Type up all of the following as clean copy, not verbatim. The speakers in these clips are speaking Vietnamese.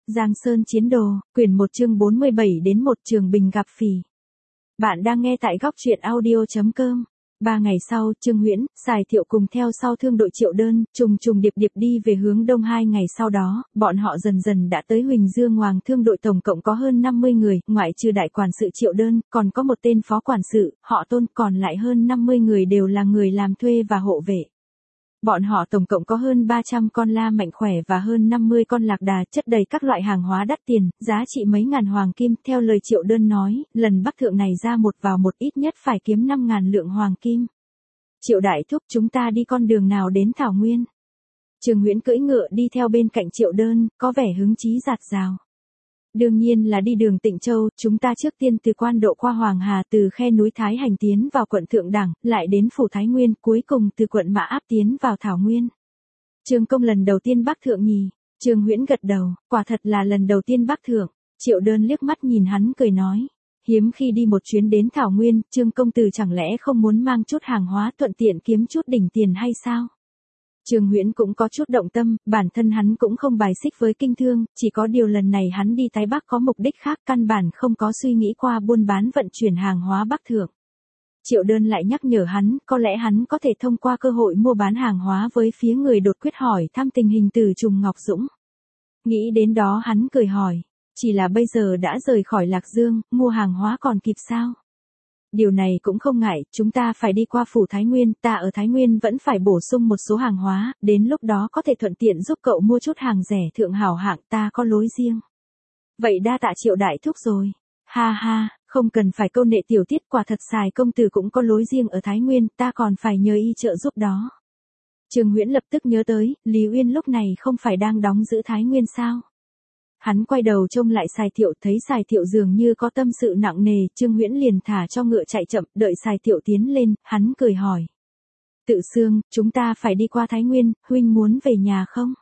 Giang Sơn Chiến Đồ, quyển 1 chương 47 đến 1 Trường Bình gặp Phỉ. Bạn đang nghe tại góc truyện audio.com. 3 ngày sau, Trương Huyễn, Sài Thiệu cùng theo sau thương đội Triệu Đơn, trùng điệp đi về hướng đông. 2 ngày sau đó, bọn họ dần dần đã tới Huỳnh Dương Hoàng thương đội, tổng cộng có hơn 50 người, ngoại trừ đại quản sự Triệu Đơn, còn có một tên phó quản sự, họ Tôn, còn lại hơn 50 người đều là người làm thuê và hộ vệ. Bọn họ tổng cộng có hơn 300 con la mạnh khỏe và hơn 50 con lạc đà, chất đầy các loại hàng hóa đắt tiền, giá trị mấy ngàn hoàng kim. Theo lời Triệu Đơn nói, lần bắc thượng này ra một vào một ít nhất phải kiếm 5.000 lượng hoàng kim. Triệu đại thúc, chúng ta đi con đường nào đến Thảo Nguyên? Trương Huyễn cưỡi ngựa đi theo bên cạnh Triệu Đơn, có vẻ hứng chí dạt dào. Đương nhiên là đi đường Tịnh Châu, chúng ta trước tiên từ Quan Độ qua Hoàng Hà, từ khe núi Thái Hành tiến vào quận Thượng Đẳng, lại đến phủ Thái Nguyên, cuối cùng từ quận Mã Áp tiến vào Thảo Nguyên. Trương công lần đầu tiên bắc thượng nhỉ? Trương Huyễn gật đầu, quả thật là lần đầu tiên bắc thượng. Triệu Đơn liếc mắt nhìn hắn cười nói, hiếm khi đi một chuyến đến Thảo Nguyên, Trương công tử chẳng lẽ không muốn mang chút hàng hóa thuận tiện kiếm chút đỉnh tiền hay sao? Trương Huyễn cũng có chút động tâm, bản thân hắn cũng không bài xích với kinh thương, chỉ có điều lần này hắn đi Tái Bắc có mục đích khác, căn bản không có suy nghĩ qua buôn bán vận chuyển hàng hóa bắc thượng. Triệu Đơn lại nhắc nhở hắn, có lẽ hắn có thể thông qua cơ hội mua bán hàng hóa với phía người đột quyết hỏi thăm tình hình từ Trùng Ngọc Dũng. Nghĩ đến đó hắn cười hỏi, chỉ là bây giờ đã rời khỏi Lạc Dương, mua hàng hóa còn kịp sao? Điều này cũng không ngại, chúng ta phải đi qua phủ Thái Nguyên, ta ở Thái Nguyên vẫn phải bổ sung một số hàng hóa, đến lúc đó có thể thuận tiện giúp cậu mua chút hàng rẻ thượng hảo hạng, ta có lối riêng. Vậy đa tạ Triệu đại thúc rồi. Ha ha, không cần phải câu nệ tiểu tiết, quả thật Sài công tử cũng có lối riêng ở Thái Nguyên, ta còn phải nhờ y trợ giúp đó. Trương Huyễn lập tức nhớ tới, Lý Uyên lúc này không phải đang đóng giữ Thái Nguyên sao? Hắn quay đầu trông lại Sài Thiệu, thấy Sài Thiệu dường như có tâm sự nặng nề, Trương Huyễn liền thả cho ngựa chạy chậm, đợi Sài Thiệu tiến lên, hắn cười hỏi. Tự Xương, chúng ta phải đi qua Thái Nguyên, huynh muốn về nhà không?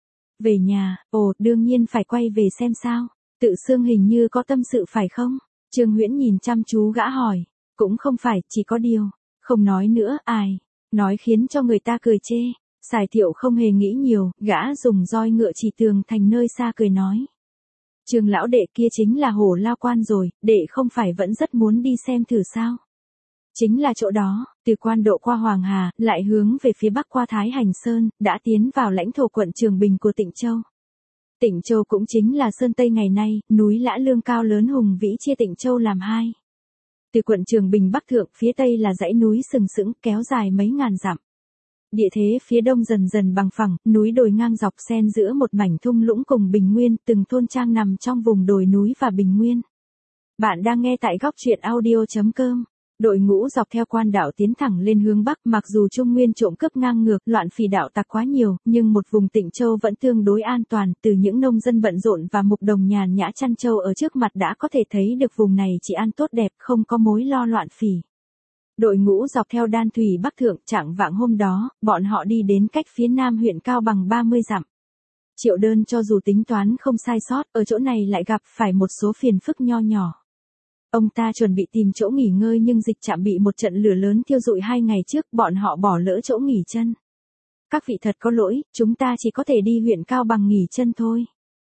Về nhà, ồ, đương nhiên phải quay về xem sao. Tự Xương hình như có tâm sự phải không? Trương Huyễn nhìn chăm chú gã hỏi. Cũng không phải, chỉ có điều. Không nói nữa, ai? Nói khiến cho người ta cười chê. Sài Thiệu không hề nghĩ nhiều, gã dùng roi ngựa chỉ tường thành nơi xa cười nói. Trương lão đệ kia chính là Hổ Lao Quan rồi, đệ không phải vẫn rất muốn đi xem thử sao? Chính là chỗ đó, từ Quan Độ qua Hoàng Hà, lại hướng về phía bắc qua Thái Hành Sơn, đã tiến vào lãnh thổ quận Trường Bình của Tịnh Châu. Tịnh Châu cũng chính là Sơn Tây ngày nay, núi Lã Lương cao lớn hùng vĩ chia Tịnh Châu làm hai. Từ quận Trường Bình bắc thượng, phía tây là dãy núi sừng sững kéo dài mấy ngàn dặm. Địa thế phía đông dần dần bằng phẳng, núi đồi ngang dọc xen giữa một mảnh thung lũng cùng bình nguyên, từng thôn trang nằm trong vùng đồi núi và bình nguyên. Bạn đang nghe tại góc truyện audio.com. Đội ngũ dọc theo Quan Đạo tiến thẳng lên hướng bắc, mặc dù Trung Nguyên trộm cướp ngang ngược, loạn phỉ đạo tặc quá nhiều, nhưng một vùng Tịnh Châu vẫn tương đối an toàn, từ những nông dân bận rộn và mục đồng nhàn nhã chăn trâu ở trước mặt đã có thể thấy được vùng này chỉ an tốt đẹp, không có mối lo loạn phỉ. Đội ngũ dọc theo Đan Thủy bắc thượng, chạng vạng hôm đó, bọn họ đi đến cách phía nam huyện Cao Bằng 30 dặm. Triệu Đơn cho dù tính toán không sai sót, ở chỗ này lại gặp phải một số phiền phức nho nhỏ. Ông ta chuẩn bị tìm chỗ nghỉ ngơi nhưng dịch trạm bị một trận lửa lớn thiêu rụi 2 ngày trước, bọn họ bỏ lỡ chỗ nghỉ chân. Các vị thật có lỗi, chúng ta chỉ có thể đi huyện Cao Bằng nghỉ chân thôi.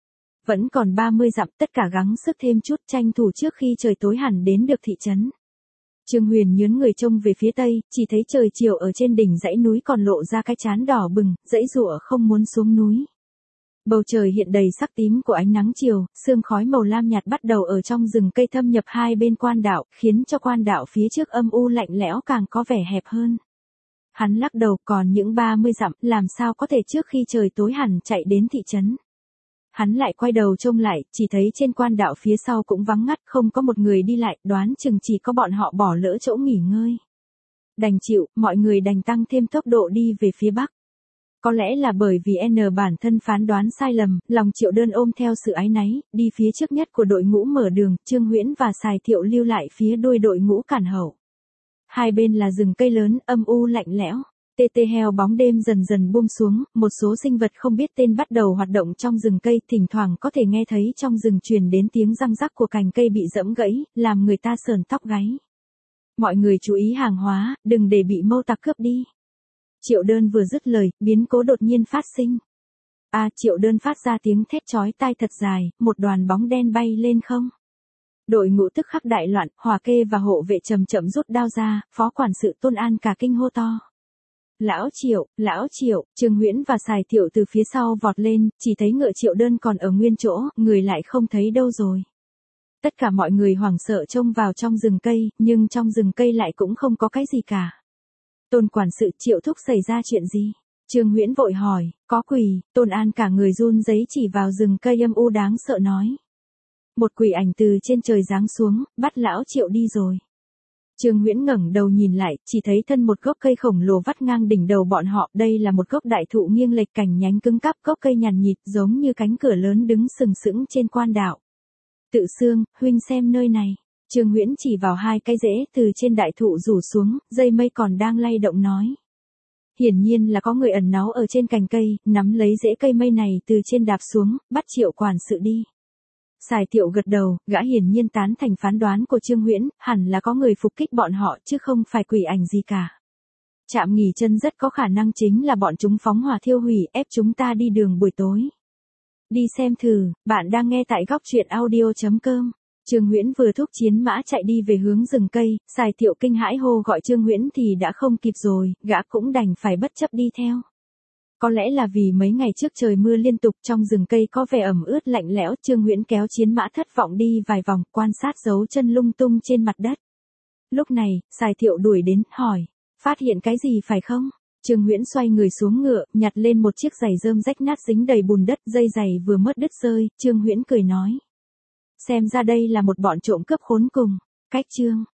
Vẫn còn 30 dặm, tất cả gắng sức thêm chút, tranh thủ trước khi trời tối hẳn đến được thị trấn. Trương Huyền nhướng người trông về phía tây, chỉ thấy trời chiều ở trên đỉnh dãy núi còn lộ ra cái trán đỏ bừng, dãy giụa không muốn xuống núi. Bầu trời hiện đầy sắc tím của ánh nắng chiều, sương khói màu lam nhạt bắt đầu ở trong rừng cây thâm nhập hai bên Quan Đạo, khiến cho Quan Đạo phía trước âm u lạnh lẽo càng có vẻ hẹp hơn. Hắn lắc đầu, còn những 30 dặm, làm sao có thể trước khi trời tối hẳn chạy đến thị trấn. Hắn lại quay đầu trông lại, chỉ thấy trên Quan Đạo phía sau cũng vắng ngắt, không có một người đi lại, đoán chừng chỉ có bọn họ bỏ lỡ chỗ nghỉ ngơi. Đành chịu, mọi người đành tăng thêm tốc độ đi về phía bắc. Có lẽ là bởi vì bản thân phán đoán sai lầm, lòng Triệu Đơn ôm theo sự áy náy, đi phía trước nhất của đội ngũ mở đường, Trương Huyễn và Sài Thiệu lưu lại phía đuôi đội ngũ cản hậu. Hai bên là rừng cây lớn, âm u lạnh lẽo. Tê heo bóng đêm dần dần buông xuống, một số sinh vật không biết tên bắt đầu hoạt động trong rừng cây, thỉnh thoảng có thể nghe thấy trong rừng truyền đến tiếng răng rắc của cành cây bị giẫm gãy, làm người ta sởn tóc gáy. Mọi người chú ý hàng hóa, đừng để bị mâu tặc cướp đi. Triệu Đơn vừa dứt lời, biến cố đột nhiên phát sinh. Triệu Đơn phát ra tiếng thét chói tai thật dài, một đoàn bóng đen bay lên không. Đội ngũ tức khắc đại loạn, Hòa Kê và hộ vệ chậm chậm rút đao ra, phó quản sự Tôn An cả kinh hô to. Lão Triệu, Trương Huyễn và Sài Thiệu từ phía sau vọt lên, chỉ thấy ngựa Triệu Đơn còn ở nguyên chỗ, người lại không thấy đâu rồi. Tất cả mọi người hoảng sợ trông vào trong rừng cây, nhưng trong rừng cây lại cũng không có cái gì cả. Tôn quản sự, Triệu thúc xảy ra chuyện gì? Trương Huyễn vội hỏi, có quỷ. Tôn An cả người run rẩy chỉ vào rừng cây âm u đáng sợ nói. Một quỷ ảnh từ trên trời giáng xuống, bắt lão Triệu đi rồi. Trương Huyễn ngẩng đầu nhìn lại, chỉ thấy thân một gốc cây khổng lồ vắt ngang đỉnh đầu bọn họ, đây là một gốc đại thụ nghiêng lệch cành nhánh cứng cáp, gốc cây nhàn nhịt giống như cánh cửa lớn đứng sừng sững trên quan đạo. Tự Xương, huynh xem nơi này. Trương Huyễn chỉ vào hai cái rễ từ trên đại thụ rủ xuống, dây mây còn đang lay động nói. Hiển nhiên là có người ẩn náu ở trên cành cây, nắm lấy rễ cây mây này từ trên đạp xuống, bắt Triệu quản sự đi. Sài Thiệu gật đầu, gã hiển nhiên tán thành phán đoán của Trương Huyễn, hẳn là có người phục kích bọn họ chứ không phải quỷ ảnh gì cả. Trạm nghỉ chân rất có khả năng chính là bọn chúng phóng hỏa thiêu hủy, ép chúng ta đi đường buổi tối. Đi xem thử, bạn đang nghe tại góc truyện audio.com. Trương Huyễn vừa thúc chiến mã chạy đi về hướng rừng cây, Sài Thiệu kinh hãi hô gọi Trương Huyễn thì đã không kịp rồi, gã cũng đành phải bất chấp đi theo. Có lẽ là vì mấy ngày trước trời mưa liên tục trong rừng cây có vẻ ẩm ướt lạnh lẽo, Trương Huyễn kéo chiến mã thất vọng đi vài vòng, quan sát dấu chân lung tung trên mặt đất. Lúc này, Sài Thiệu đuổi đến, hỏi, phát hiện cái gì phải không? Trương Huyễn xoay người xuống ngựa, nhặt lên một chiếc giày rơm rách nát dính đầy bùn đất, dây giày vừa mất đứt rơi, Trương Huyễn cười nói. Xem ra đây là một bọn trộm cướp khốn cùng. Cách chương